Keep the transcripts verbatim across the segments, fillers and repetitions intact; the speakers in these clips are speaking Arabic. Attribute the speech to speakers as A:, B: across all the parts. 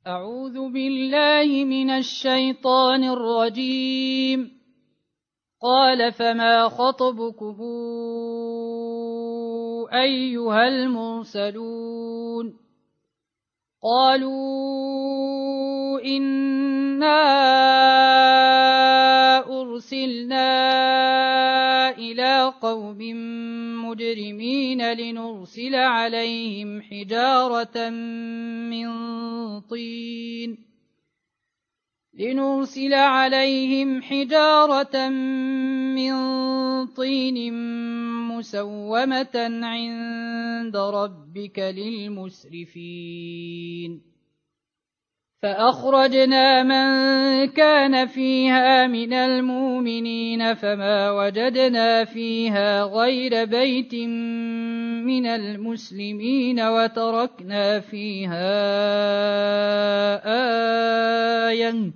A: أعوذ بالله من الشيطان الرجيم. قال فما خطبكم أيها المرسلون؟ قالوا إنا أرسلنا إلى قوم مجرمين لنرسل عليهم حجارة من طين لنرسل عليهم حجارة من طين مسومة عند ربك للمسرفين. فأخرجنا من كان فيها من المؤمنين فما وجدنا فيها غير بيت من المسلمين وتركنا فيها آية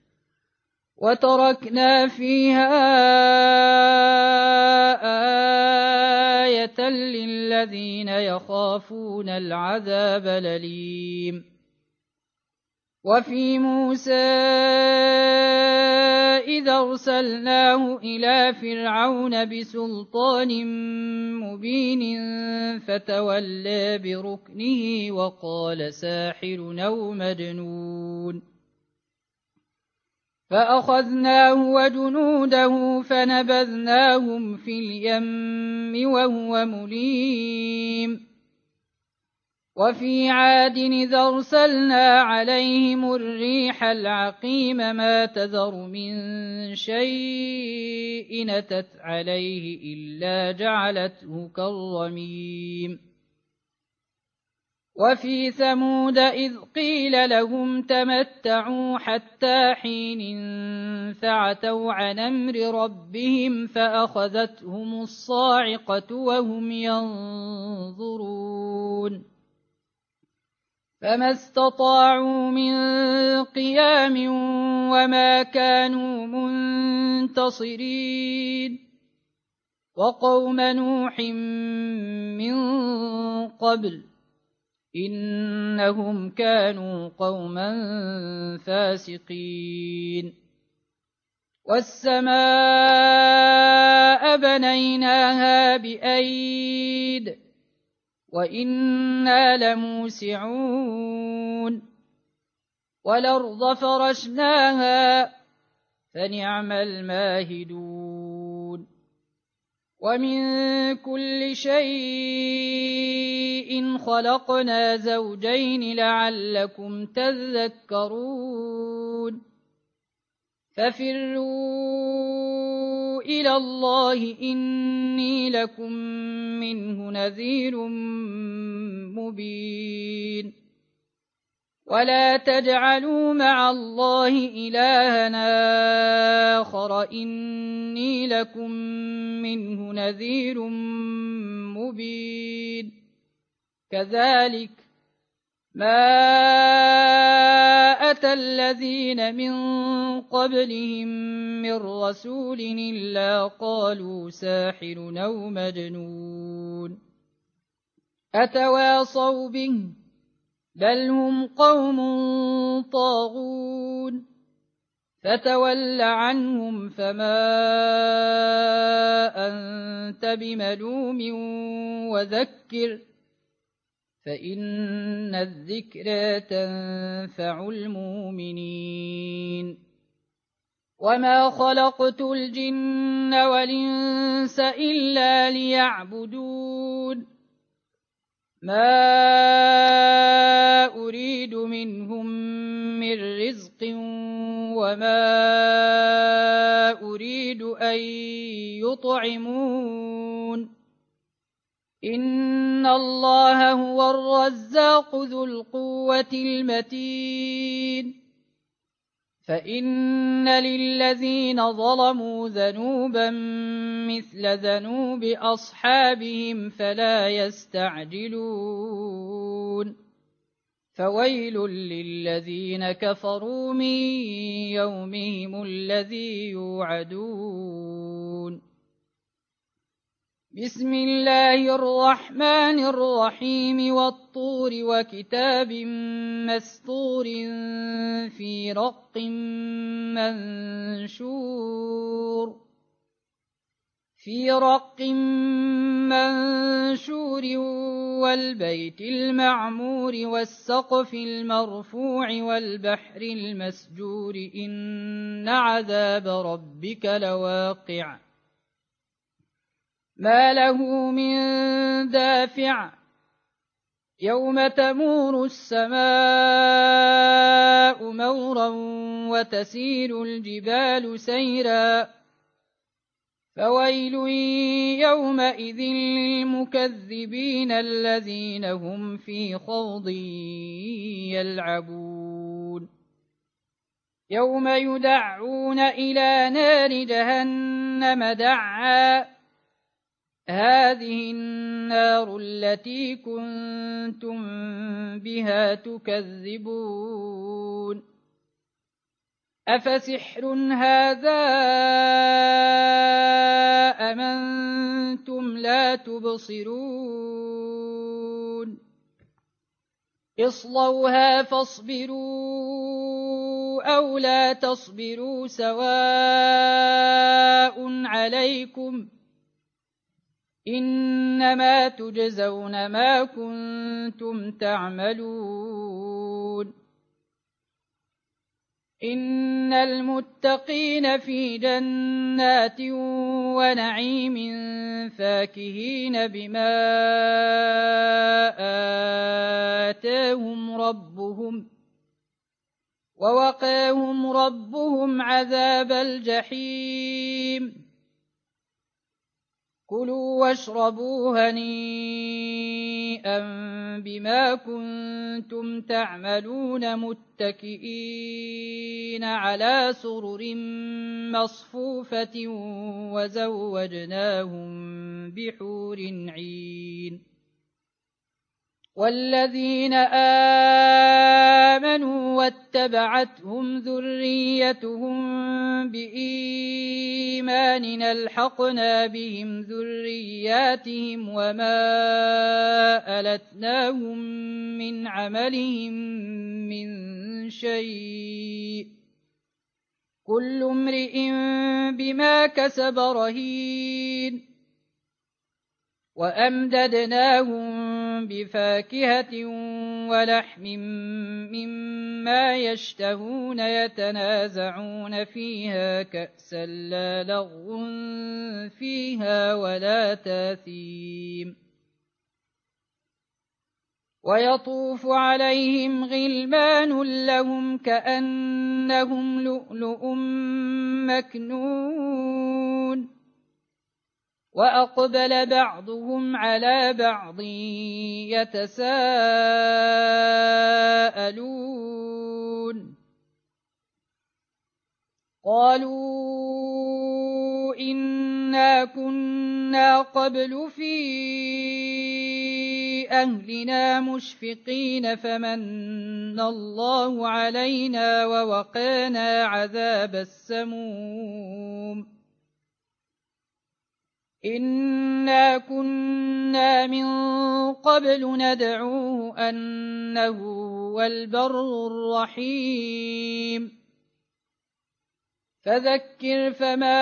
A: وتركنا فيها آية للذين يخافون العذاب الأليم. وفي موسى إذا أرسلناه إلى فرعون بسلطان مبين فتولى بركنه وقال ساحر أو مجنون، فأخذناه وجنوده فنبذناهم في اليم وهو مليم. وفي عاد إذا أرسلنا عليهم الريح العقيم ما تذر من شيء أتت عليه إلا جعلته كالرميم. وفي ثمود إذ قيل لهم تمتعوا حتى حين فعتوا عن أمر ربهم فأخذتهم الصاعقة وهم ينظرون فما استطاعوا من قيام وما كانوا منتصرين. وقوم نوح من قبل إنهم كانوا قوما فاسقين. والسماء بنيناها بأيد وإنا لموسعون. والأرض فرشناها فنعم الماهدون. ومن كل شيء خلقنا زوجين لعلكم تذكرون. ففروا إلى الله إني لكم منه نذير مبين. ولا تجعلوا مع الله إلهًا آخر إني لكم منه نذير مبين. كذلك ما أتى الذين من قبلهم من رسول إلا قالوا ساحر أو مجنون أتواصوا به بل هم قوم طاغون. فتول عنهم فما أنت بملوم وذكر فإن الذكرى تنفع المؤمنين. وما خلقت الجن والإنس إلا ليعبدون ما أريد منهم من رزق وما أريد أن يطعمون إن الله هو الرزاق ذو القوة المتين. فإن للذين ظلموا ذنوبا مثل ذنوب أصحابهم فلا يستعجلون. فويل للذين كفروا من يومهم الذي يوعدون. بسم الله الرحمن الرحيم والطور وكتاب مسطور في رق منشور في رق منشور والبيت المعمور والسقف المرفوع والبحر المسجور إن عذاب ربك لواقع ما له من دافع يوم تمور السماء مورا وتسير الجبال سيرا فويل يومئذ للمكذبين الذين هم في خوض يلعبون يوم يدعون إلى نار جهنم دعا هذه النار التي كنتم بها تكذبون أفسحر هذا أم أنتم لا تبصرون اصلوها فاصبروا أو لا تصبروا سواء عليكم إنما تجزون ما كنتم تعملون إن المتقين في جنات ونعيم فاكهين بما آتاهم ربهم ووقاهم ربهم عذاب الجحيم كلوا واشربوا هنيئا بما كنتم تعملون متكئين على سرر مصفوفة وزوجناهم بحور عين والذين آمنوا واتبعتهم ذريتهم بإيمان ألحقنا بهم ذرياتهم وما ألتناهم من عملهم من شيء كل امرئ بما كسب رهين وأمددناهم بفاكهة ولحم مما يشتهون يتنازعون فيها كأسا لا لغو فيها ولا تاثيم ويطوف عليهم غلمان لهم كأنهم لؤلؤ مكنون وأقبل بعضهم على بعض يتساءلون قالوا إنا كنا قبل في أهلنا مشفقين فمن الله علينا ووقانا عذاب السموم إنا كنا من قبل ندعوه أنه هو البر الرحيم فذكر فما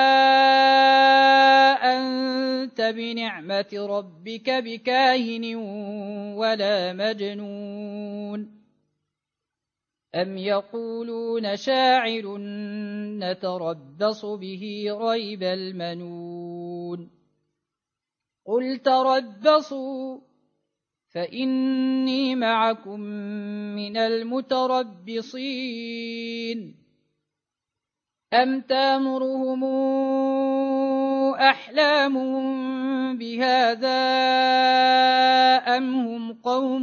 A: أنت بنعمة ربك بكاهن ولا مجنون أم يقولون شاعر نتربص به ريب المنون قل تربصوا فإني معكم من المتربصين أم تامرهم أحلامهم بهذا أم هم قوم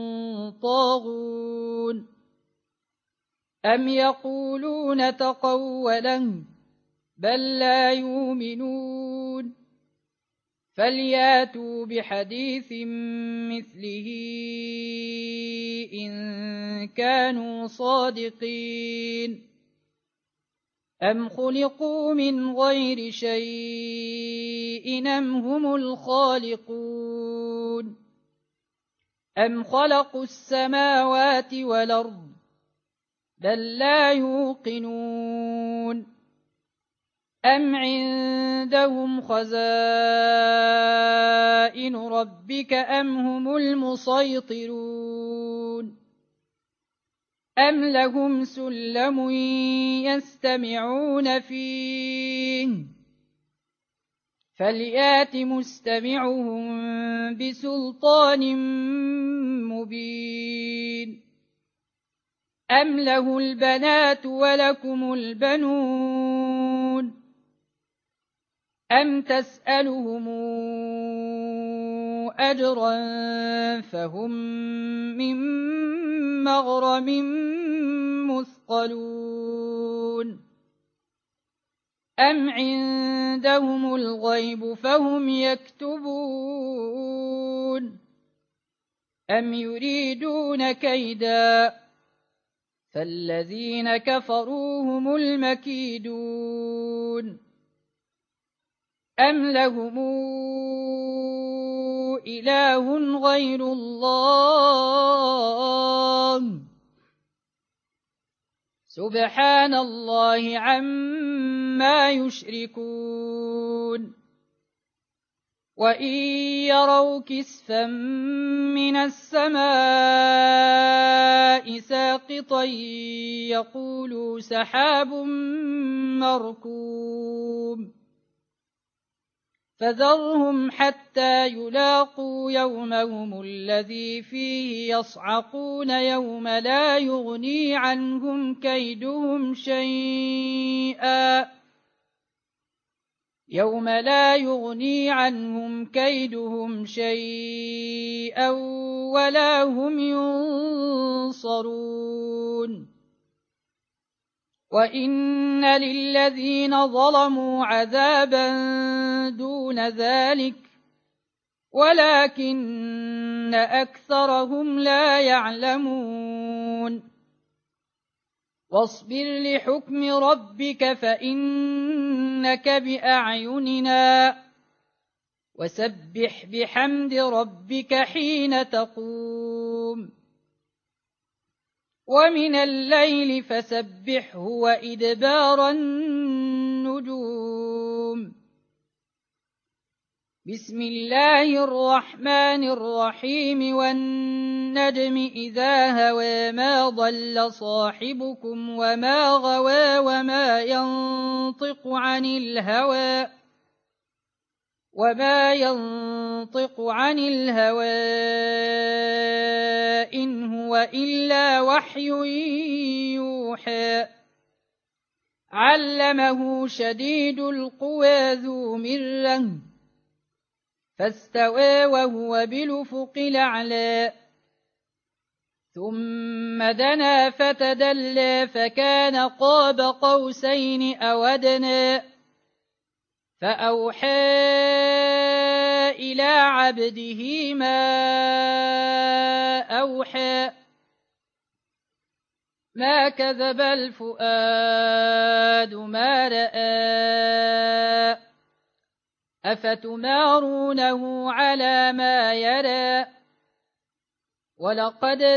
A: طاغون أم يقولون تقوله بل لا يؤمنون فلياتوا بحديث مثله إن كانوا صادقين أم خلقوا من غير شيء أم هم الخالقون أم خلقوا السماوات والأرض بل لا يوقنون أم عندهم خزائن ربك أم هم المسيطرون أم لهم سلم يستمعون فيه فليات مستمعهم بسلطان مبين أم له البنات ولكم البنون أم تسألهم أجرا فهم من مغرم مثقلون أم عندهم الغيب فهم يكتبون أم يريدون كيدا فالذين كفروا هم المكيدون أم لهم إله غير الله سبحان الله عما يشركون وإن يروا كسفا من السماء ساقطا يقولوا سحاب مركوم فذرهم حتى يلاقوا يومهم الذي فيه يصعقون يوم لا يغني عنهم كيدهم شيئا يوم لا يغني عنهم كيدهم شيئا ولا هم ينصرون وإن للذين ظلموا عذابا دون ذلك ولكن أكثرهم لا يعلمون واصبر لحكم ربك فإنك بأعيننا وسبح بحمد ربك حين تقوم ومن الليل فسبحه وإدبار النجوم بسم الله الرحمن الرحيم والنجم إذا هوى ما ضل صاحبكم وما غوى وما ينطق عن الهوى وما ينطق عن الهوى إن هو إلا وحي يوحى علمه شديد القوى ذو مرة فاستوى وهو بالأفق الأعلى ثم دنا فتدلى فكان قاب قوسين أو أدنى فأوحى إلى عبده ما أوحى ما كذب الفؤاد ما رأى أفتمارونه على ما يرى ولقد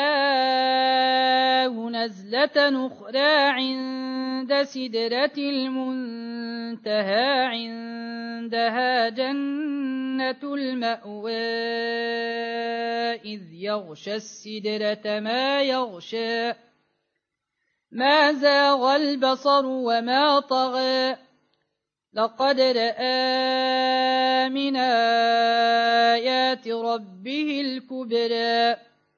A: رآه نزلة أخرى عند سدرة المنتهى عندها جنة المأوى إذ يغشى السدرة ما يغشى ما زاغ البصر وما طغى لقد رأى من آيات ربه الكبرى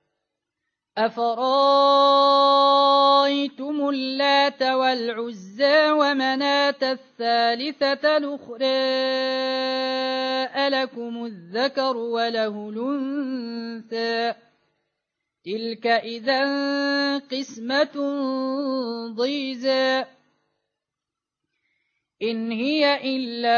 A: أفرأيتم اللات والعزى ومناة الثالثة الأخرى ألكم الذكر وله الأنثى تلك إذا قسمة ضيزى إن هي إلا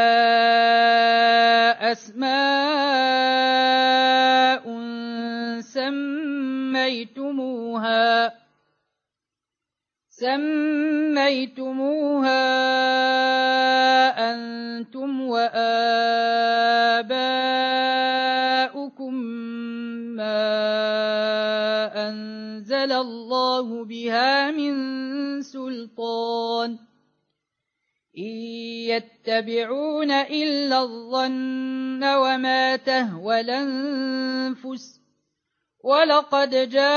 A: أسماء سميتموها سميتموها أنتم وآباؤكم ما أنزل الله بها من سلطان إن يتبعون إلا الظن وما تهوى الأنفس ولقد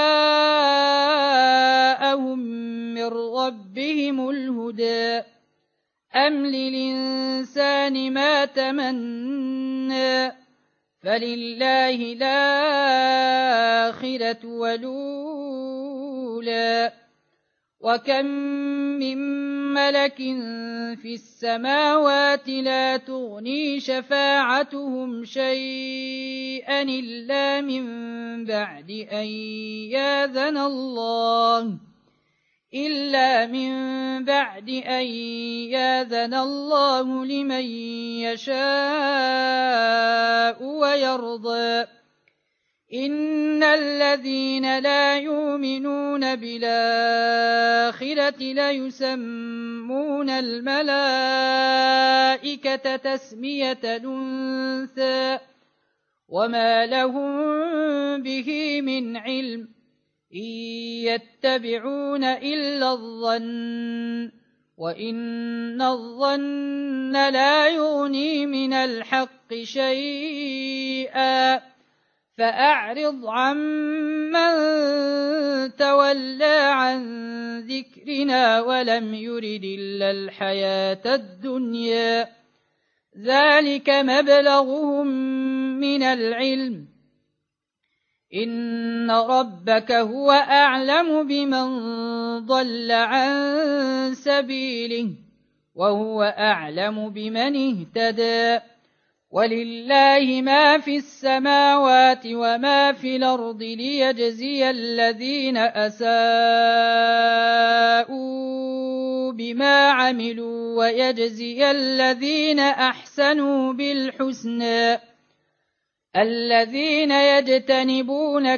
A: جاءهم من ربهم الهدى أم للإنسان ما تمنى فلله الآخرة والأولى وكم من ملك في السماوات لا تغني شفاعتهم شيئا إلا من بعد أن يأذن الله إلا من بعد أن يأذن الله لمن يشاء ويرضى إن الذين لا يؤمنون بالآخرة ليسمون الملائكة تسمية الأنثى وما لهم به من علم إن يتبعون إلا الظن وإن الظن لا يغني من الحق شيئا فأعرض عمن تولى عن ذكرنا ولم يرد إلا الحياة الدنيا ذلك مبلغهم من العلم إن ربك هو أعلم بمن ضل عن سبيله وهو أعلم بمن اهتدى ولله ما في السماوات وما في الأرض ليجزي الذين أساءوا بما عملوا ويجزي الذين أحسنوا بالحسنى الذين يجتنبون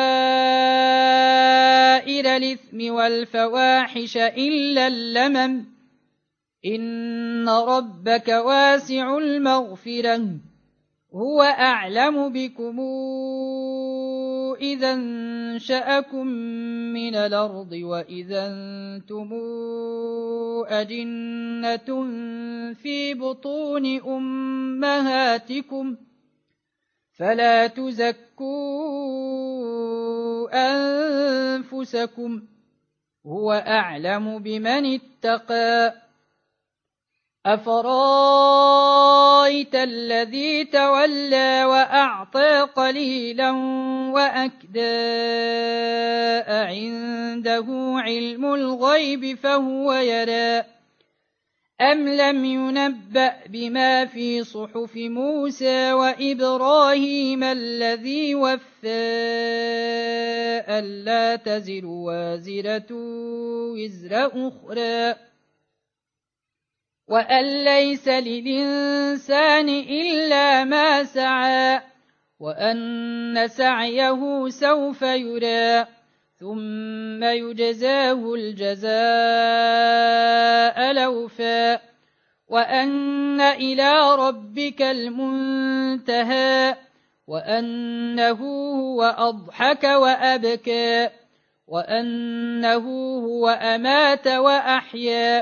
A: كبائر الإثم والفواحش إلا اللمم إن ربك واسع المغفرة هو أعلم بكم إذا انشأكم من الأرض وإذا أنتم أجنة في بطون أمهاتكم فلا تزكوا أنفسكم هو أعلم بمن اتقى أفرايت الذي تولى وأعطى قليلا وأكدى عنده علم الغيب فهو يرى أم لم ينبأ بما في صحف موسى وإبراهيم الذي وفى ألا تزر وازرة وزر أخرى وأن ليس للإنسان إلا ما سعى وأن سعيه سوف يرى ثم يجزاه الجزاء الأوفى وأن إلى ربك المنتهى وأنه هو أضحك وأبكى وأنه هو أمات وأحيا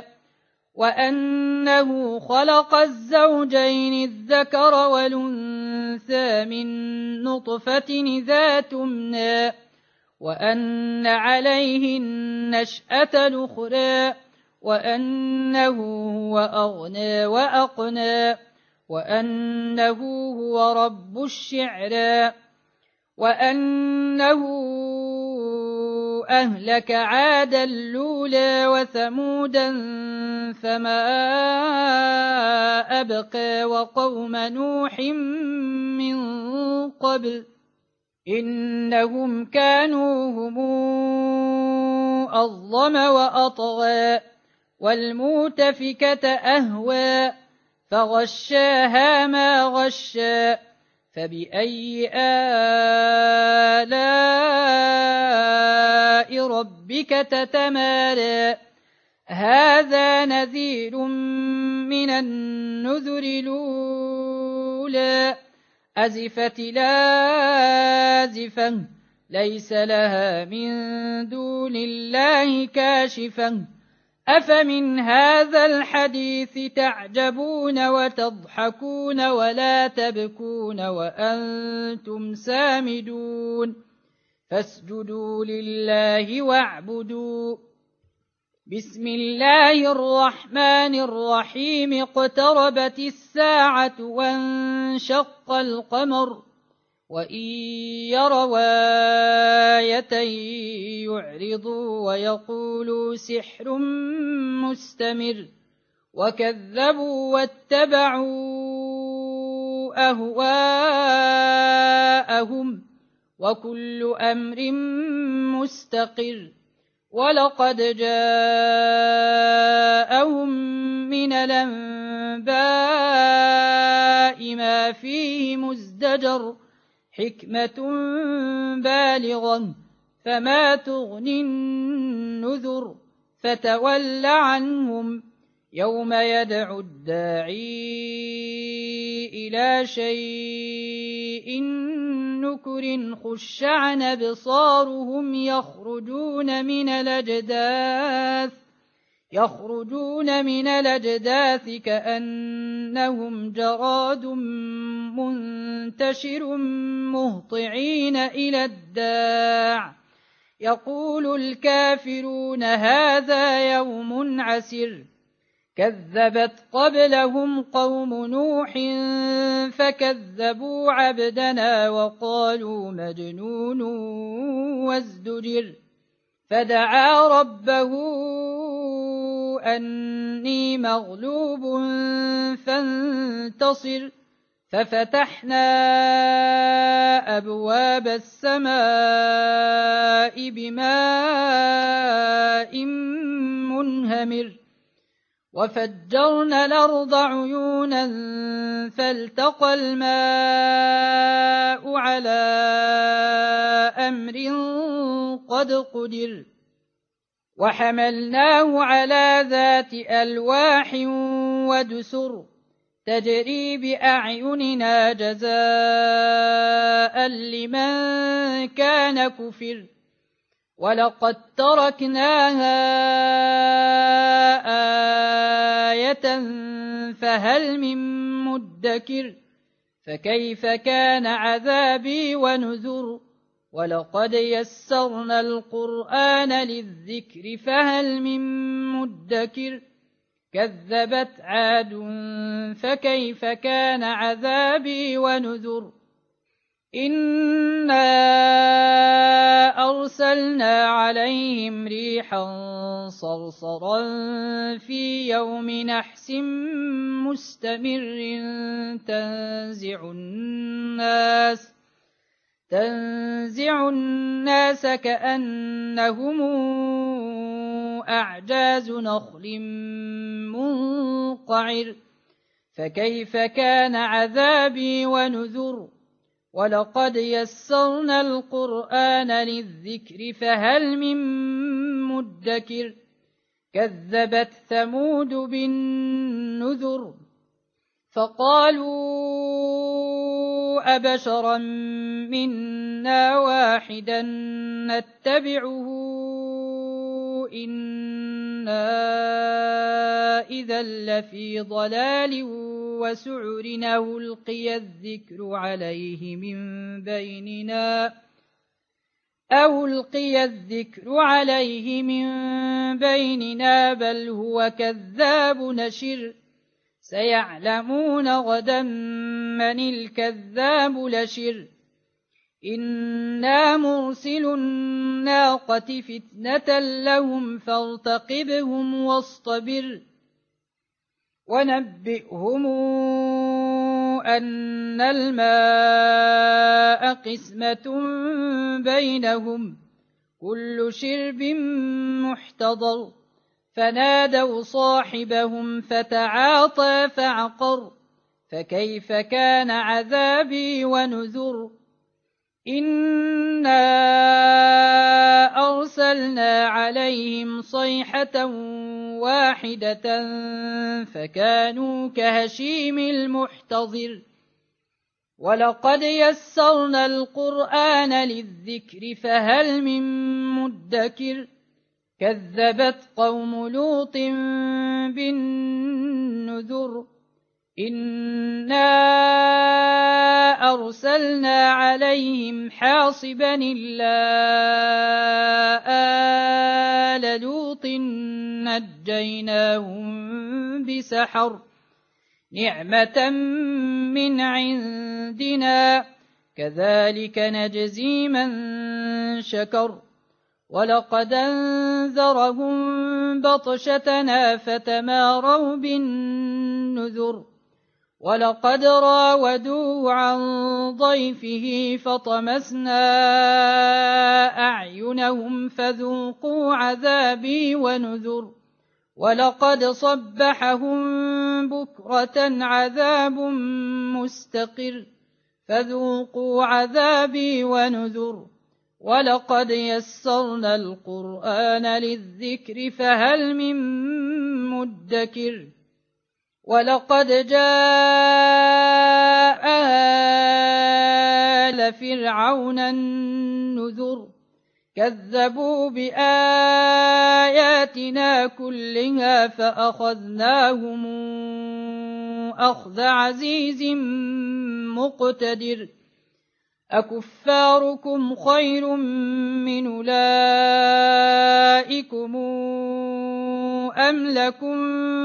A: وأنه خلق الزوجين الذكر والأنثى من نطفة إذا تمنى وأن عليه النشأة الأخرى وأنه هو أغنى وأقنى وأنه هو رب الشعرى وأنه أهلك عادا الأولى وثمودا فما أبقى وقوم نوح من قبل إنهم كانوا هم أظلم وأطغى والمؤتفكة أهوى فغشاها ما غشى فبأي آلاء ربك تتمارى هذا نذير من النذر الأولى أزفت لازفة ليس لها من دون الله كاشفة أفمن هذا الحديث تعجبون وتضحكون ولا تبكون وأنتم سامدون فاسجدوا لله واعبدوا. بسم الله الرحمن الرحيم اقتربت الساعة وانشق القمر وإن يروا آية يعرضوا ويقولوا سحر مستمر وكذبوا واتبعوا أهواءهم وكل أمر مستقر ولقد جاءهم من الأنباء ما فيه مزدجر حكمة بالغة فما تغني النذر فتول عنهم يوم يدعو الداعي إلى شيء نكر خش عن أبصارهم يخرجون من الأجداث يخرجون من الأجداث كأنهم جراد منتشر مهطعين إلى الداع يقول الكافرون هذا يوم عسر كذبت قبلهم قوم نوح فكذبوا عبدنا وقالوا مجنون وازدجر فدعا ربه أني مغلوب فانتصر ففتحنا أبواب السماء بماء منهمر وفجرنا الأرض عيونا فالتقى الماء على أمر قد قدر وحملناه على ذات ألواح ودسر تجري بأعيننا جزاء لمن كان كفر ولقد تركناها آية فهل من مدكر فكيف كان عذابي ونذر ولقد يسرنا القرآن للذكر فهل من مدكر كذبت عاد فكيف كان عذابي ونذر إنا أرسلنا عليهم ريحا صرصرا في يوم نحس مستمر تنزع الناس تنزع الناس كأنهم أعجاز نخل منقعر فكيف كان عذابي ونذر ولقد يسرنا القرآن للذكر فهل من مدكر كذبت ثمود بالنذر فقالوا أبشرا منا واحدا نتبعه إنا إذا لفي ضلال وسعر أو ألقي الذكر عليه من بيننا أو ألقي الذكر عليه من بيننا بل هو كذاب نشر سيعلمون غدا من الكذاب لشر إنا مرسل الناقة فتنة لهم فارتقبهم واصطبر ونبئهم أن الماء قسمة بينهم كل شرب محتضر فنادوا صاحبهم فتعاطى فعقر فكيف كان عذابي ونذر إنا أرسلنا عليهم صيحة واحدة فكانوا كهشيم المحتضر ولقد يسرنا القرآن للذكر فهل من مدكر كذبت قوم لوط بالنذر إنا أرسلنا عليهم حاصبا إلا آل لوط نجيناهم بسحر نعمة من عندنا كذلك نجزي من شكر ولقد أنذرهم بطشتنا فتماروا بالنذر ولقد راودوه عن ضيفه فطمسنا أعينهم فذوقوا عذابي ونذر ولقد صبحهم بكرة عذاب مستقر فذوقوا عذابي ونذر ولقد يسرنا القرآن للذكر فهل من مدكر ولقد جاء آل فرعون النذر كذبوا بآياتنا كلها فأخذناهم أخذ عزيز مقتدر أكفاركم خير من أولئكم أم لكم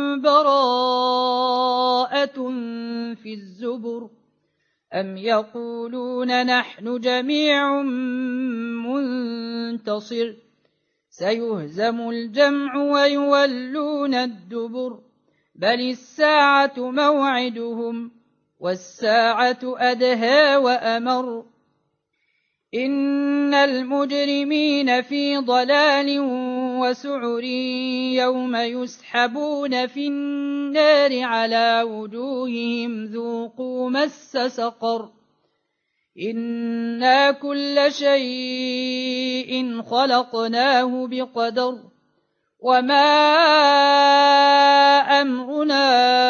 A: براءة في الزبر أم يقولون نحن جميع منتصر سيهزم الجمع ويولون الدبر بل الساعة موعدهم والساعة أدهى وأمر إن المجرمين في ضلال وسعر يوم يسحبون في النار على وجوههم ذوقوا مس سقر إنا كل شيء خلقناه بقدر وما أمرنا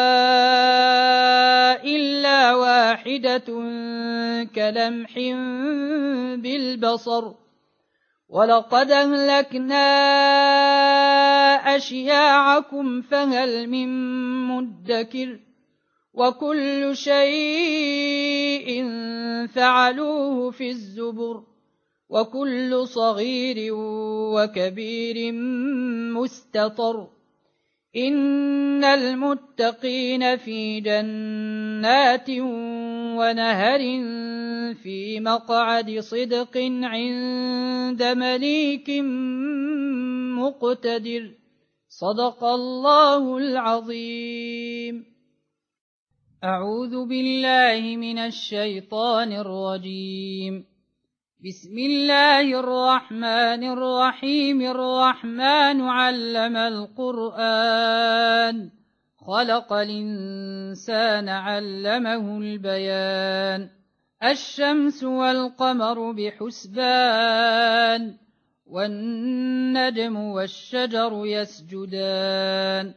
A: إلا واحدة كلمح بالبصر ولقد أهلكنا أشياعكم فهل من مدكر وكل شيء فعلوه في الزبر وكل صغير وكبير مستطر إن المتقين في جنات ونهر في مقعد صدق عند مليك مقتدر صدق الله العظيم. أعوذ بالله من الشيطان الرجيم. بسم الله الرحمن الرحيم. الرحمن علم القرآن خلق الإنسان علمه البيان الشمس والقمر بحسبان والنجم والشجر يسجدان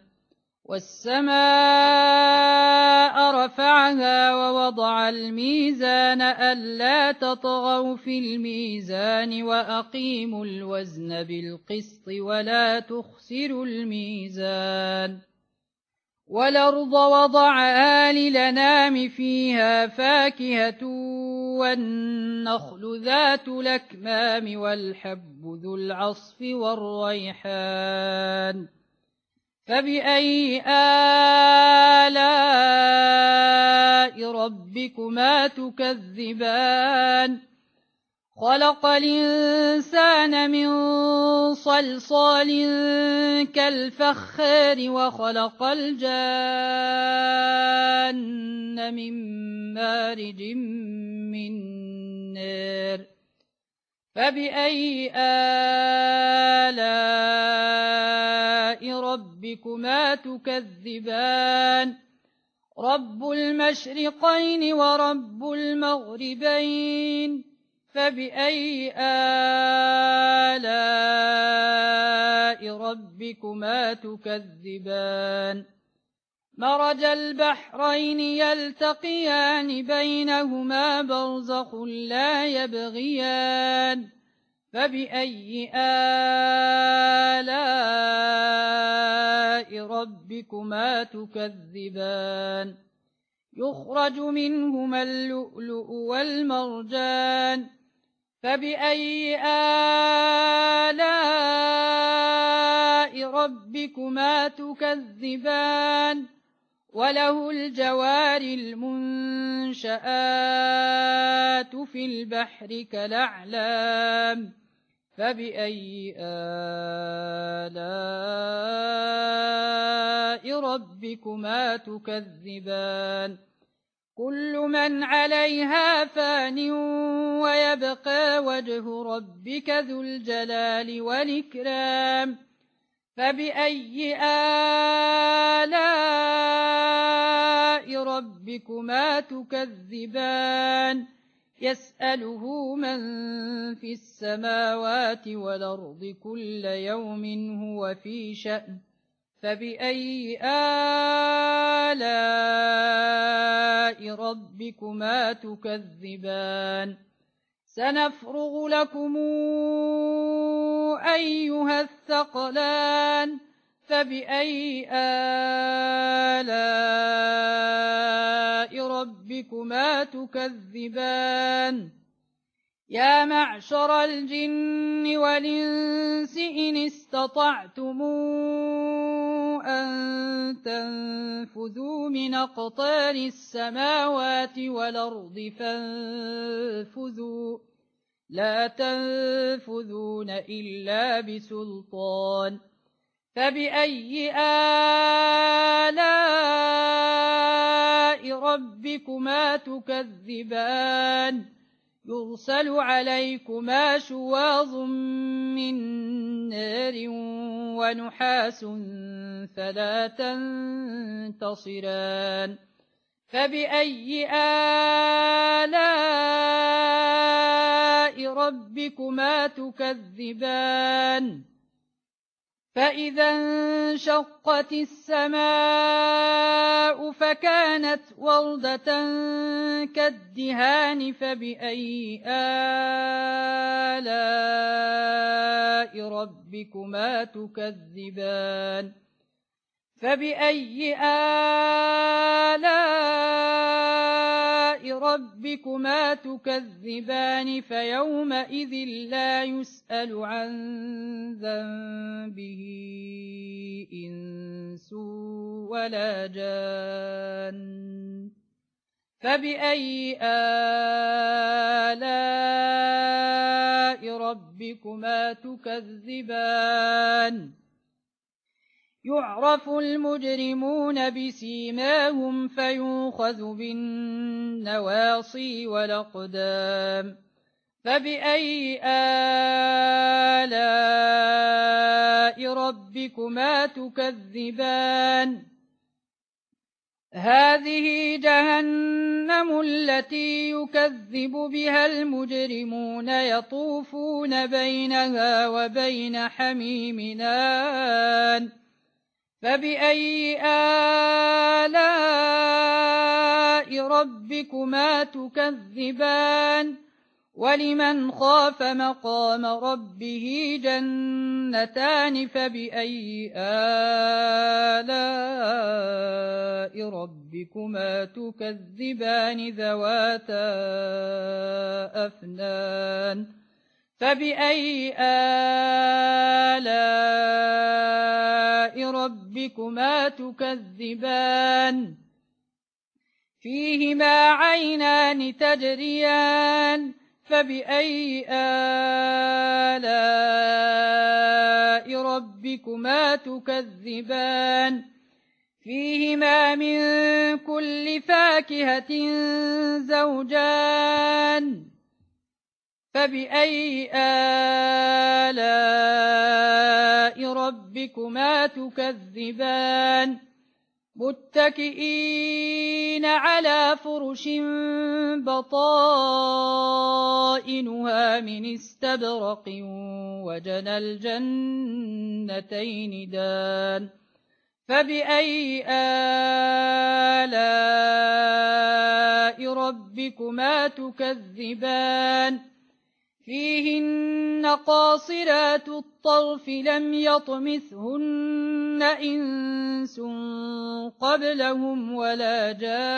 A: والسماء رفعها ووضع الميزان ألا تطغوا في الميزان وأقيموا الوزن بالقسط ولا تخسروا الميزان والأرض وضعها للأنام فيها فاكهة والنخل ذات الأكمام والحب ذو العصف والريحان فبأي آلاء ربكما تكذبان خلق الإنسان من صلصال كالفخار وخلق الجان من مارج من نار فبأي آلاء ربكما تكذبان رب المشرقين ورب المغربين فبأي آلاء ربكما تكذبان مرج البحرين يلتقيان بينهما برزخ لا يبغيان فبأي آلاء ربكما تكذبان يخرج منهما اللؤلؤ والمرجان فبأي آلاء ربكما تكذبان وله الجوار المنشآت في البحر كالأعلام فبأي آلاء ربكما تكذبان كل من عليها فان ويبقى وجه ربك ذو الجلال والإكرام فبأي آلاء ربكما تكذبان يسأله من في السماوات والأرض كل يوم هو في شأن فبأي آلاء ربكما تكذبان سنفرغ لكم أيها الثقلان فبأي آلاء ربكما تكذبان يا معشر الجن والإنس إن استطعتم أن تنفذوا من أقطار السماوات والأرض فانفذوا لا تنفذون إلا بسلطان فبأي آلاء ربكما تكذبان يرسل عليكما شواظ من نار ونحاس فلا تنتصران فبأي آلاء ربكما تكذبان فإذا انشقت السماء فكانت وردة كالدهان فبأي آلاء ربكما تكذبان فبأي آلاء ربكما تكذبان فيومئذ لا يسأل عن ذنبه إنس ولا جان فبأي آلاء ربكما تكذبان يعرف المجرمون بسيماهم فيؤخذ بالنواصي والأقدام فبأي آلاء ربكما تكذبان هذه جهنم التي يكذب بها المجرمون يطوفون بينها وبين حميم آن فبأي آلاء ربكما تكذبان ولمن خاف مقام ربه جنتان فبأي آلاء ربكما تكذبان ذواتا أفنان فبأي آلاء ربكما تكذبان فيهما عينان تجريان فبأي آلاء ربكما تكذبان فيهما من كل فاكهة زوجان فبأي آلاء ربكما تكذبان متكئين على فرش بطائنها من استبرق وجنى الجنتين دان فبأي آلاء ربكما تكذبان فيهن قاصرات الطرف لم يطمثهن إنس قبلهم ولا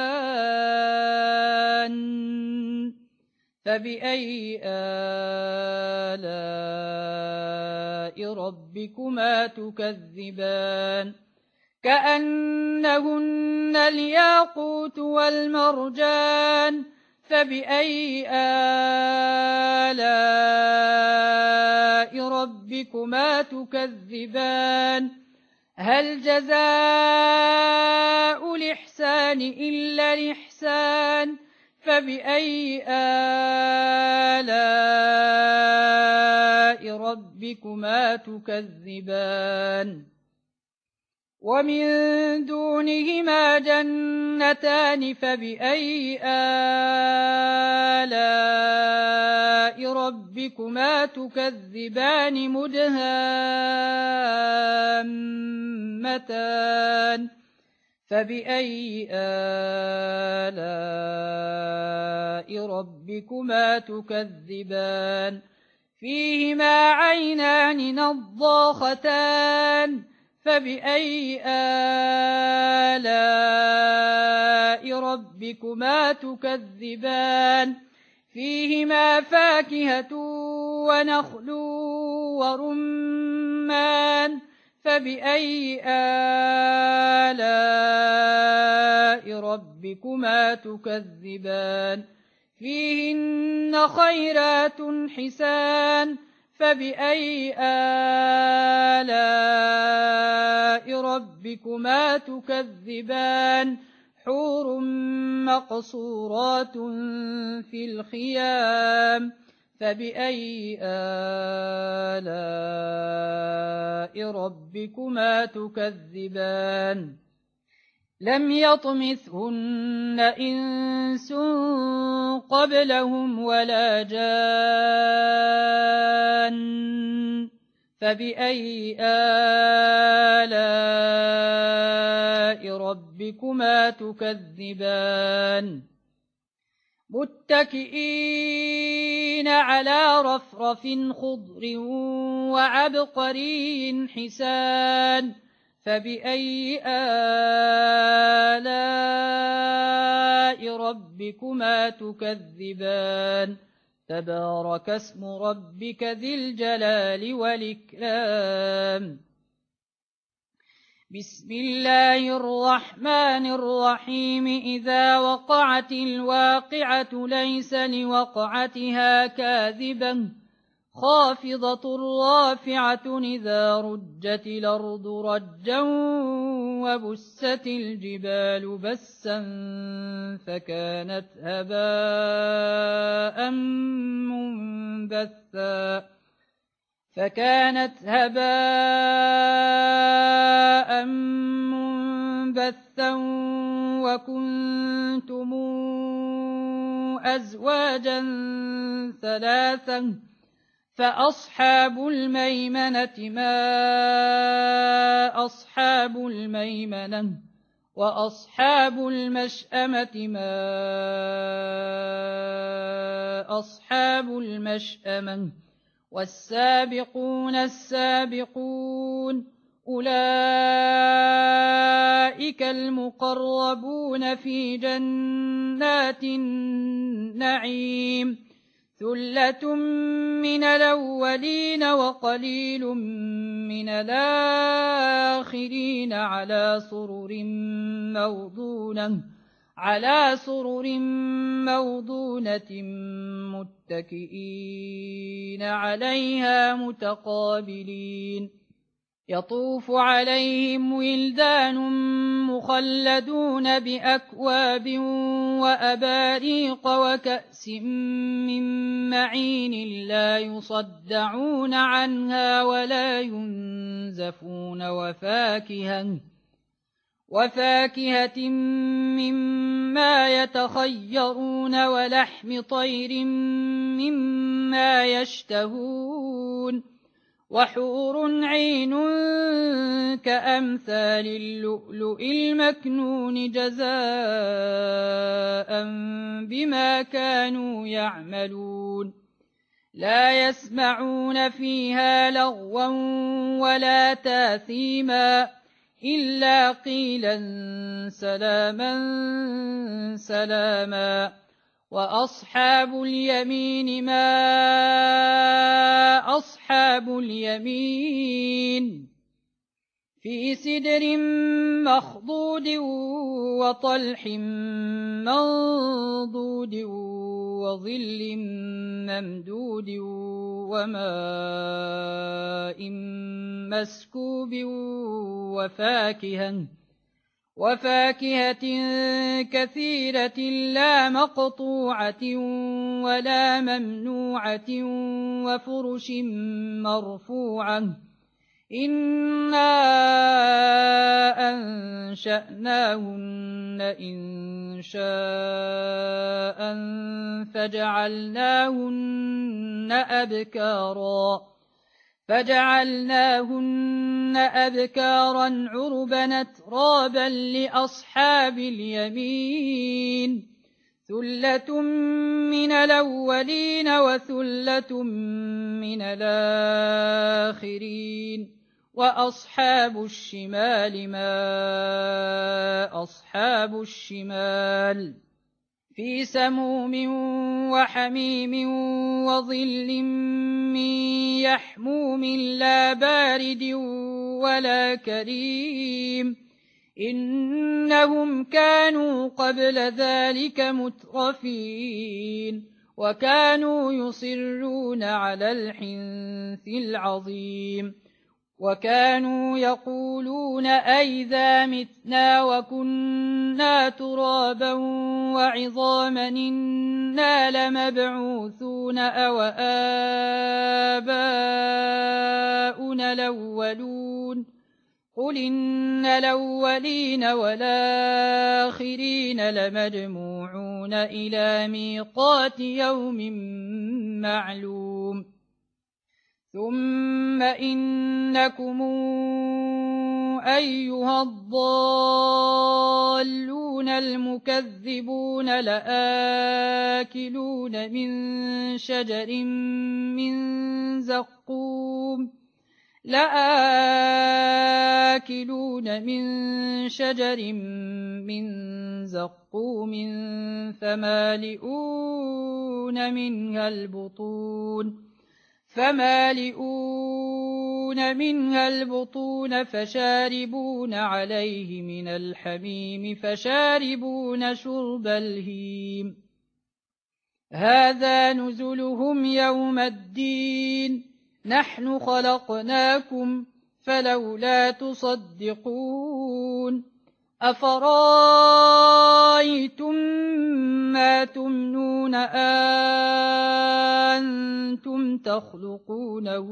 A: جان فبأي آلاء ربكما تكذبان كأنهن الياقوت والمرجان فبأي آلاء ربكما تكذبان هل جزاء الإحسان إلا الإحسان فبأي آلاء ربكما تكذبان ومن دونهما جنتان فبأي آلاء ربكما تكذبان مدهامتان فبأي آلاء ربكما تكذبان فيهما عينان نضاختان فبأي آلاء ربكما تكذبان فيهما فاكهة ونخل ورمان فبأي آلاء ربكما تكذبان فيهن خيرات حسان فبأي آلاء ربكما تكذبان حور مقصورات في الخيام فبأي آلاء ربكما تكذبان لم يطمثهن إنس قبلهم ولا جان فبأي آلاء ربكما تكذبان متكئين على رفرف خضر وعبقري حسان فبأي آلاء ربكما تكذبان تبارك اسم ربك ذي الجلال والإكرام بسم الله الرحمن الرحيم إذا وقعت الواقعة ليس لوقعتها كاذبة خافضة رافعة إذا رجت الأرض رجا وبست الجبال بسا فكانت هباء منبثا فكانت هباء منبثا وكنتم أزواجا ثلاثا فأصحاب الميمنة ما أصحاب الميمنة وأصحاب المشأمة ما أصحاب المشأمة والسابقون السابقون أولئك المقربون في جنات النعيم ثلة من الأولين وقليل من الآخرين على سرر موضونة على سرر موضونة متكئين عليها متقابلين يطوف عليهم ولدان مخلدون بأكواب وأباريق وكأس من معين لا يصدعون عنها ولا ينزفون وفاكهة وفاكهة مما يتخيرون ولحم طير مما يشتهون وحور عين كأمثال اللؤلؤ المكنون جزاء بما كانوا يعملون لا يسمعون فيها لغوا ولا تاثيما إلا قيلا سلاما سلاما وأصحاب اليمين ما أصحاب اليمين في سدر مخضود وطلح منضود وظل ممدود وماء مسكوب وفاكهة وفاكهة كثيرة لا مقطوعة ولا ممنوعة وفرش مرفوعة إنا أنشأناهن إن شاء فجعلناهن أبكارا فجعلناهن أبكارا عربا أترابا لأصحاب اليمين ثلة من الأولين وثلة من الآخرين وأصحاب الشمال ما أصحاب الشمال في سموم وحميم وظل من يحموم لا بارد ولا كريم إنهم كانوا قبل ذلك مترفين وكانوا يصرون على الحنث العظيم وكانوا يقولون أئذا متنا وكنا ترابا وعظاما إنا لمبعوثون أو آباؤنا الأولون قل إن الأولين والآخرين لمجموعون إلى ميقات يوم معلوم ثم إنكم أيها الضالون المكذبون لآكلون من شجر من زقوم لآكلون من شجر من زقوم فمالئون منها البطون فمالئون منها البطون فشاربون عليه من الحميم فشاربون شرب الهيم هذا نزلهم يوم الدين نحن خلقناكم فلولا تصدقون أفرأيتم ما تمنون أنتم تخلقونه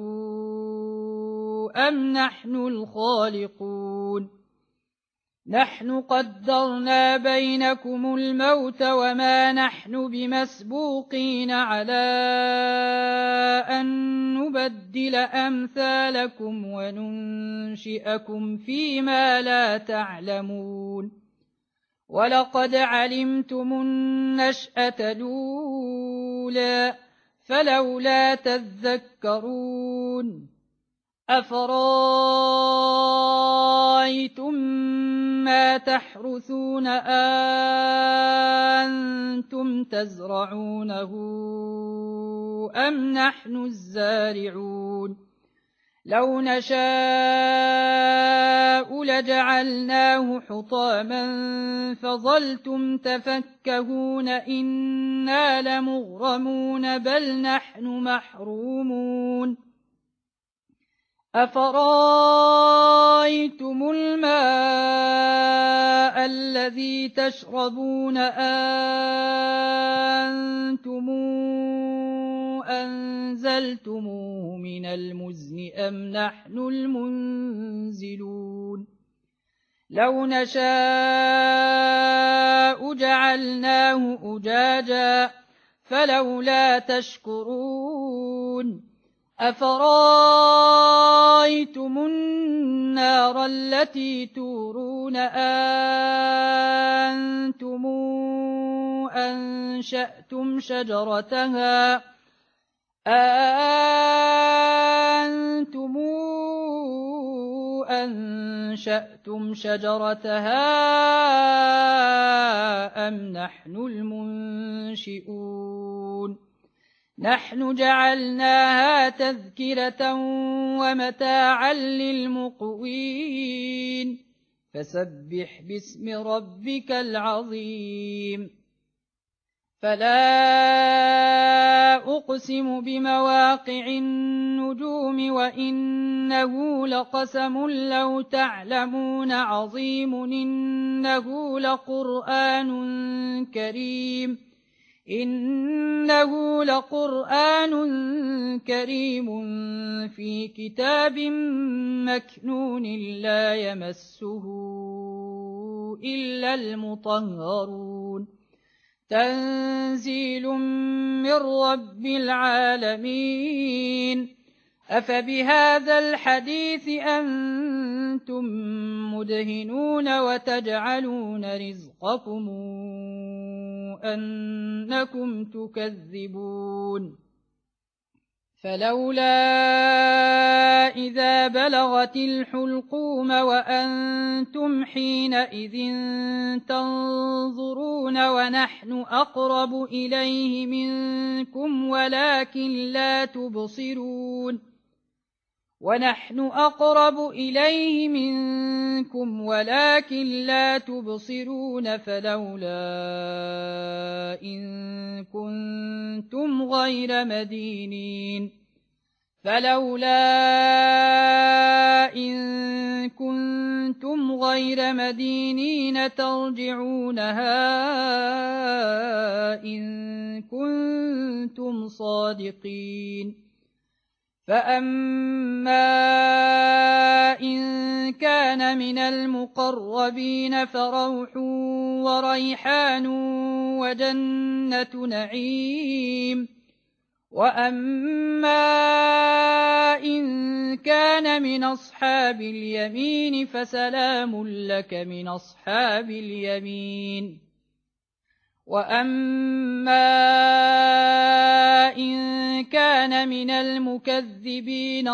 A: أم نحن الخالقون نحن قدرنا بينكم الموت وما نحن بمسبوقين على أن نبدل أمثالكم وننشئكم فيما لا تعلمون ولقد علمتم النشأة الأولى فلولا تذكرون أفرأيتم ما تحرثون أنتم تزرعونه أم نحن الزارعون لو نشاء لجعلناه حطاما فظلتم تفكهون إنا لمغرمون بل نحن محرومون أفرأيتم الماء الذي تشربون أنتم أنزلتموه من المزن أم نحن المنزلون لو نشاء جعلناه أجاجا فلولا تشكرون أفرأيتم النار التي تورون أنتم أنشأتم شجرتها أأنتم أنشأتم شجرتها أم نحن المنشئون نحن جعلناها تذكرة ومتاعا للمقوين فسبح باسم ربك العظيم فلا أقسم بمواقع النجوم وإنه لقسم لو تعلمون عظيم إنه لقرآن كريم إنه لقرآن كريم في كتاب مكنون لا يمسه إلا المطهرون تنزيل من رب العالمين أفبهذا الحديث أنتم مدهنون وتجعلون رزقكم أنكم تكذبون فلولا إذا بلغت الحلقوم وأنتم حينئذ تنظرون ونحن أقرب إليه منكم ولكن لا تبصرون ونحن أقرب إليه منكم ولكن لا تبصرون فلولا إن كنتم غير مدينين فلولا إن كنتم غير مدينين ترجعونها إن كنتم صادقين فأما إن كان من المقربين فروح وريحان وجنة نعيم وأما إن كان من أصحاب اليمين فسلام لك من أصحاب اليمين وأما إن كان من المكذبين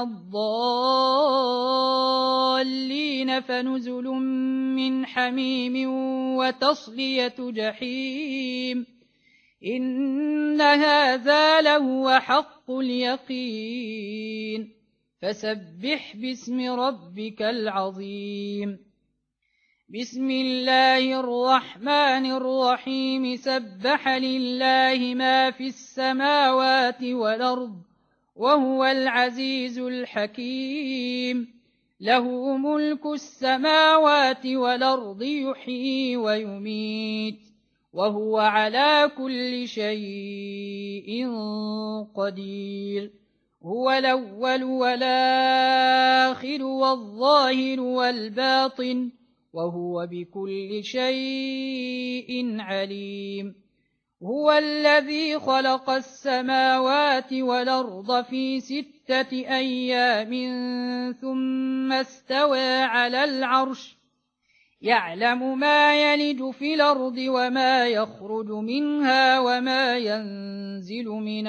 A: الضالين فنزل من حميم وتصلية جحيم إن هذا لهو حق اليقين فسبح باسم ربك العظيم بسم الله الرحمن الرحيم سبح لله ما في السماوات والأرض وهو العزيز الحكيم له ملك السماوات والأرض يحيي ويميت وهو على كل شيء قدير هو الأول والآخر والظاهر والباطن وهو بكل شيء عليم هو الذي خلق السماوات والأرض في ستة أيام ثم استوى على العرش يعلم ما يلج في الأرض وما يخرج منها وما ينزل من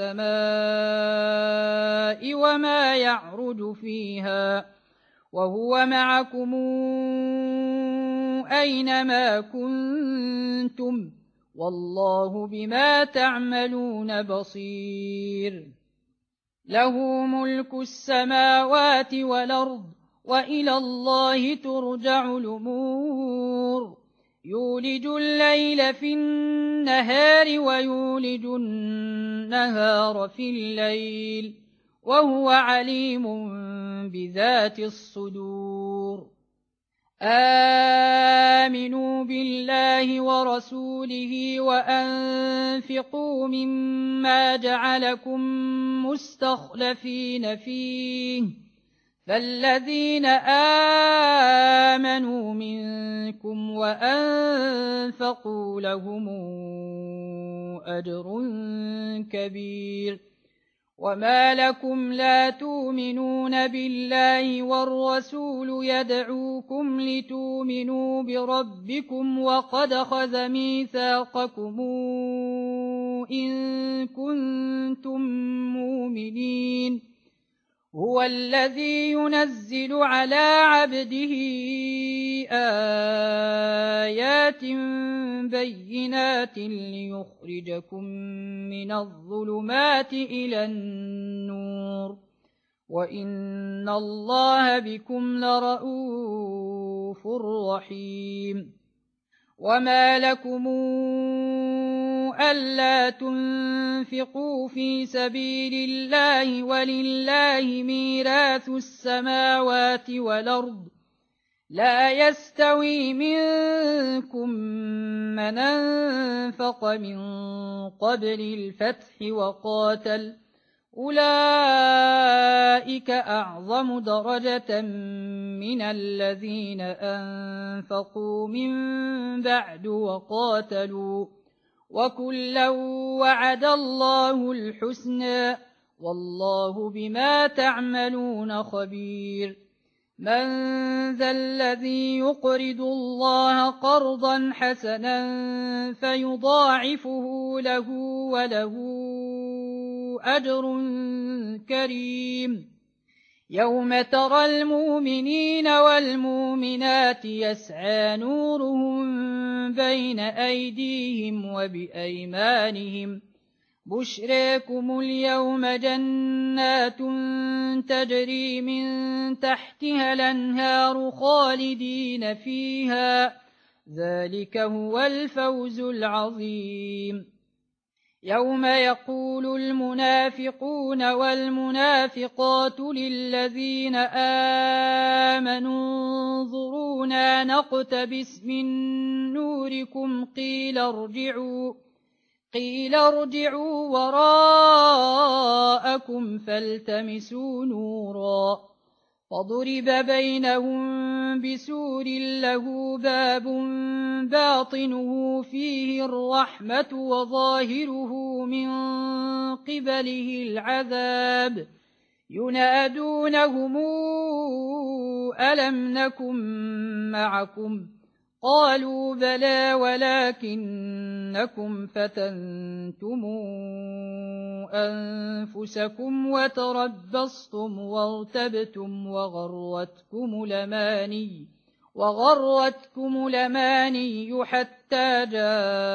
A: السماء وما يعرج فيها وهو معكم أينما كنتم والله بما تعملون بصير له ملك السماوات والأرض وإلى الله ترجع الأمور يولج الليل في النهار ويولج النهار في الليل وهو عليم بذات الصدور آمنوا بالله ورسوله وأنفقوا مما جعلكم مستخلفين فيه فالذين آمنوا منكم وأنفقوا لهم أجر كبير. وما لكم لا تؤمنون بالله والرسول يدعوكم لتؤمنوا بربكم وقد أخذ ميثاقكم إن كنتم مؤمنين. هو الذي ينزل على عبده آيات بينات ليخرجكم من الظلمات إلى النور وإن الله بكم لرءوف رحيم. وما لكم ألا تنفقوا في سبيل الله ولله ميراث السماوات والأرض لا يستوي منكم من أنفق من قبل الفتح وقاتل أولئك أعظم درجة من الذين أنفقوا من بعد وقاتلوا وكلا وعد الله الحسنى والله بما تعملون خبير. من ذا الذي يقرض الله قرضا حسنا فيضاعفه له وله أجر كريم. يوم ترى المؤمنين والمؤمنات يسعى نورهم بين أيديهم وبأيمانهم بشراكم اليوم جنات تجري من تحتها الأنهار خالدين فيها ذلك هو الفوز العظيم. يوم يقول المنافقون والمنافقات للذين آمنوا انظرونا نقتبس من نوركم قيل ارجعوا قيل ارجعوا وراءكم فالتمسوا نورا فضرب بينهم بسور له باب باطنه فيه الرحمة وظاهره من قبله العذاب ينادونهم ألم نكن معكم قالوا بلى ولكنكم فتنتم أنفسكم وتربصتم وارتبتم وغرتكم الأماني وغرتكم الأماني حتى جاء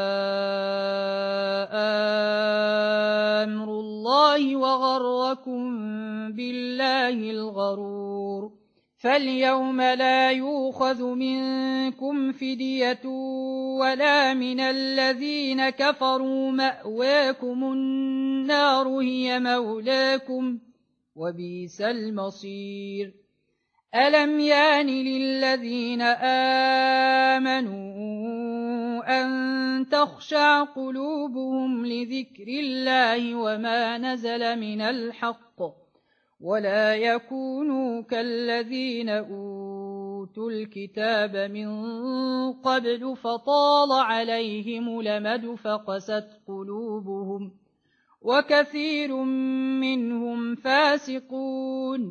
A: أمر الله وغركم بالله الغرور. فاليوم لا يؤخذ منكم فدية ولا من الذين كفروا مأواكم النار هي مولاكم وبئس المصير. ألم يان للذين آمنوا أن تخشع قلوبهم لذكر الله وما نزل من الحق ولا يكونوا كالذين أوتوا الكتاب من قبل فطال عليهم الأمد فقست قلوبهم وكثير منهم فاسقون.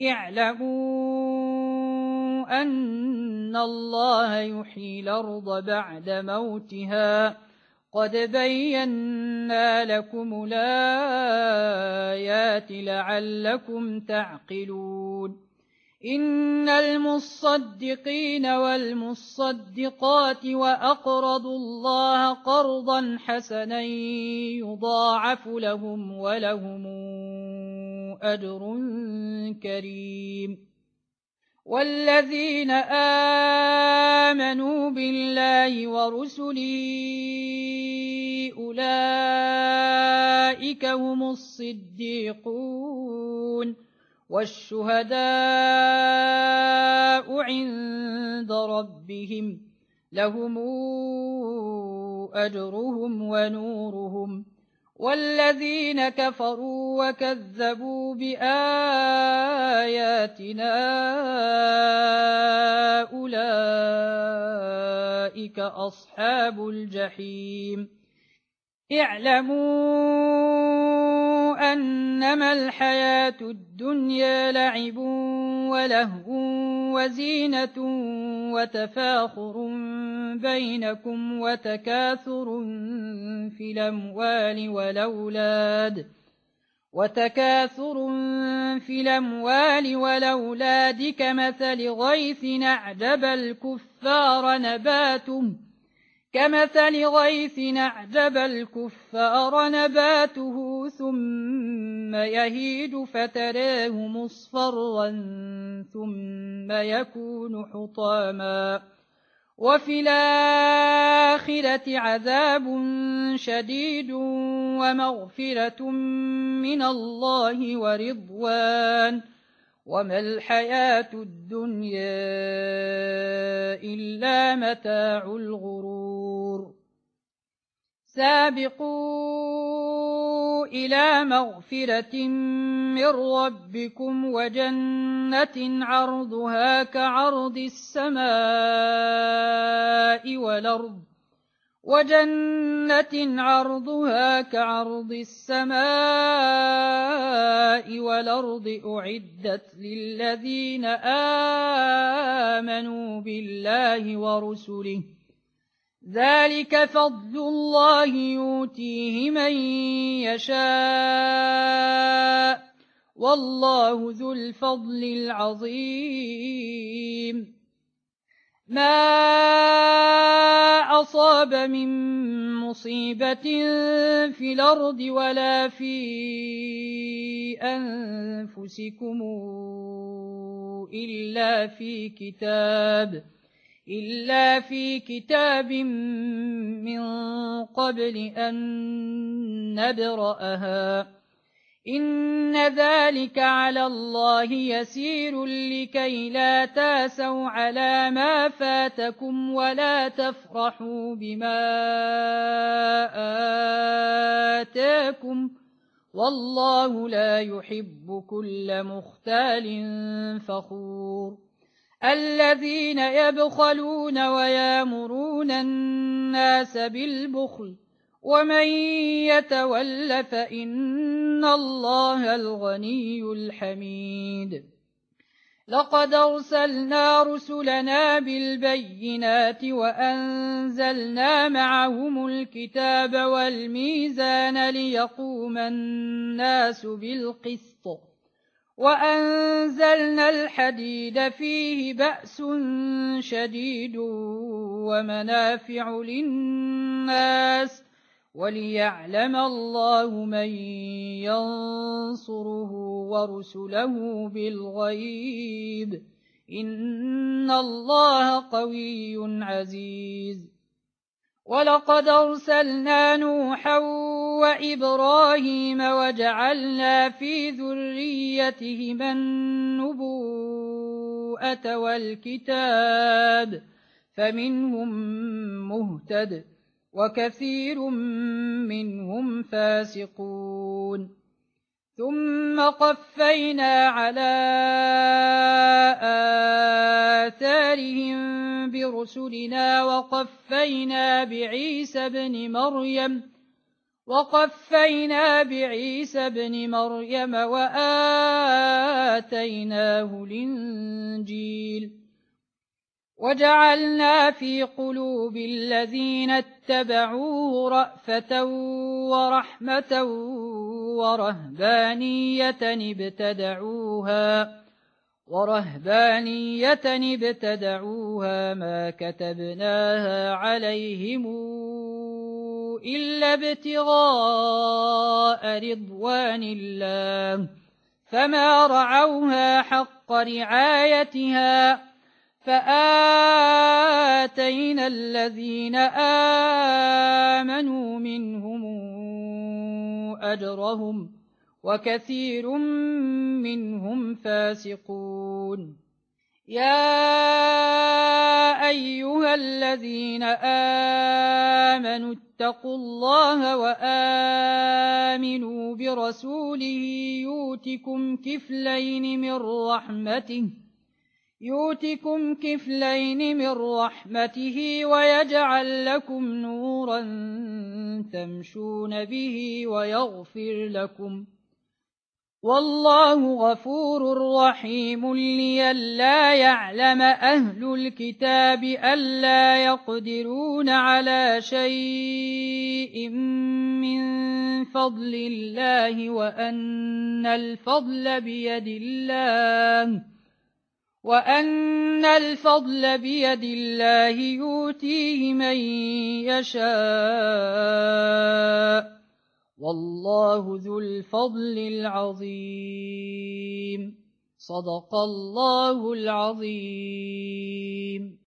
A: اعلموا أن الله يحيي الأرض بعد موتها قد بينا لكم الآيات لعلكم تعقلون. إن المصدقين والمصدقات وأقرضوا الله قرضا حسنا يضاعف لهم ولهم أجر كريم. والذين آمنوا بالله ورسله أولئك هم الصديقون والشهداء عند ربهم لهم أجرهم ونورهم والذين كفروا وكذبوا بآياتنا أولئك أصحاب الجحيم اعلموا أنما الحياة الدنيا لعب ولهو وزينة وتفاخر بينكم وتكاثر في الأموال والأولاد وتكاثر في الأموال والأولاد كمثل غيث أعجب الكفار نباته كمثل غيث أعجب الكفار نباته ثم يهيج فتراه مصفرا ثم يكون حطاما وفي الآخرة عذاب شديد ومغفرة من الله ورضوان وما الحياة الدنيا إلا متاع الغرور سابقوا إلى مغفرة من ربكم وجنة عرضها كعرض السماء والأرض وجنة عرضها كعرض السماء والأرض أعدت للذين آمنوا بالله ورسله ذلك فضل الله يؤتيه من يشاء والله ذو الفضل العظيم ما أصاب من مصيبة في الأرض ولا في أنفسكم إلا في كتاب إلا في كتاب من قبل أن نبرأها إن ذلك على الله يسير لكي لا تاسوا على ما فاتكم ولا تفرحوا بما آتاكم والله لا يحب كل مختال فخور الذين يبخلون ويامرون الناس بالبخل ومن يتول فإن الله الغني الحميد لقد أرسلنا رسلنا بالبينات وأنزلنا معهم الكتاب والميزان ليقوم الناس بالقسط وأنزلنا الحديد فيه بأس شديد ومنافع للناس وليعلم الله من ينصره ورسله بالغيب إن الله قوي عزيز ولقد أرسلنا نوحا وإبراهيم وجعلنا في ذريتهما النبوءة والكتاب فمنهم مهتد وكثير منهم فاسقون ثم قفينا على آثارهم برسلنا وقفينا بعيسى بن مريم وقفينا بعيسى بن مريم وآتيناه الإنجيل وجعلنا في قلوب الذين اتبعوه رأفة ورحمة ورهبانية ابتدعوها ورهبانية ابتدعوها ما كتبناها عليهم إلا ابتغاء رضوان الله فما رعوها حق رعايتها فآتينا الذين آمنوا منهم أجرهم وكثير منهم فاسقون يا أيها الذين آمنوا اتقوا الله وآمنوا برسوله يؤتكم كفلين من رحمته يؤتكم كفلين من رحمته ويجعل لكم نورا تمشون به ويغفر لكم والله غفور رحيم. لئلا يعلم أهل الكتاب ألا يقدرون على شيء من فضل الله وأن الفضل بيد الله وأن الفضل بيد الله يؤتيه من يشاء والله ذو الفضل العظيم. صدق الله العظيم.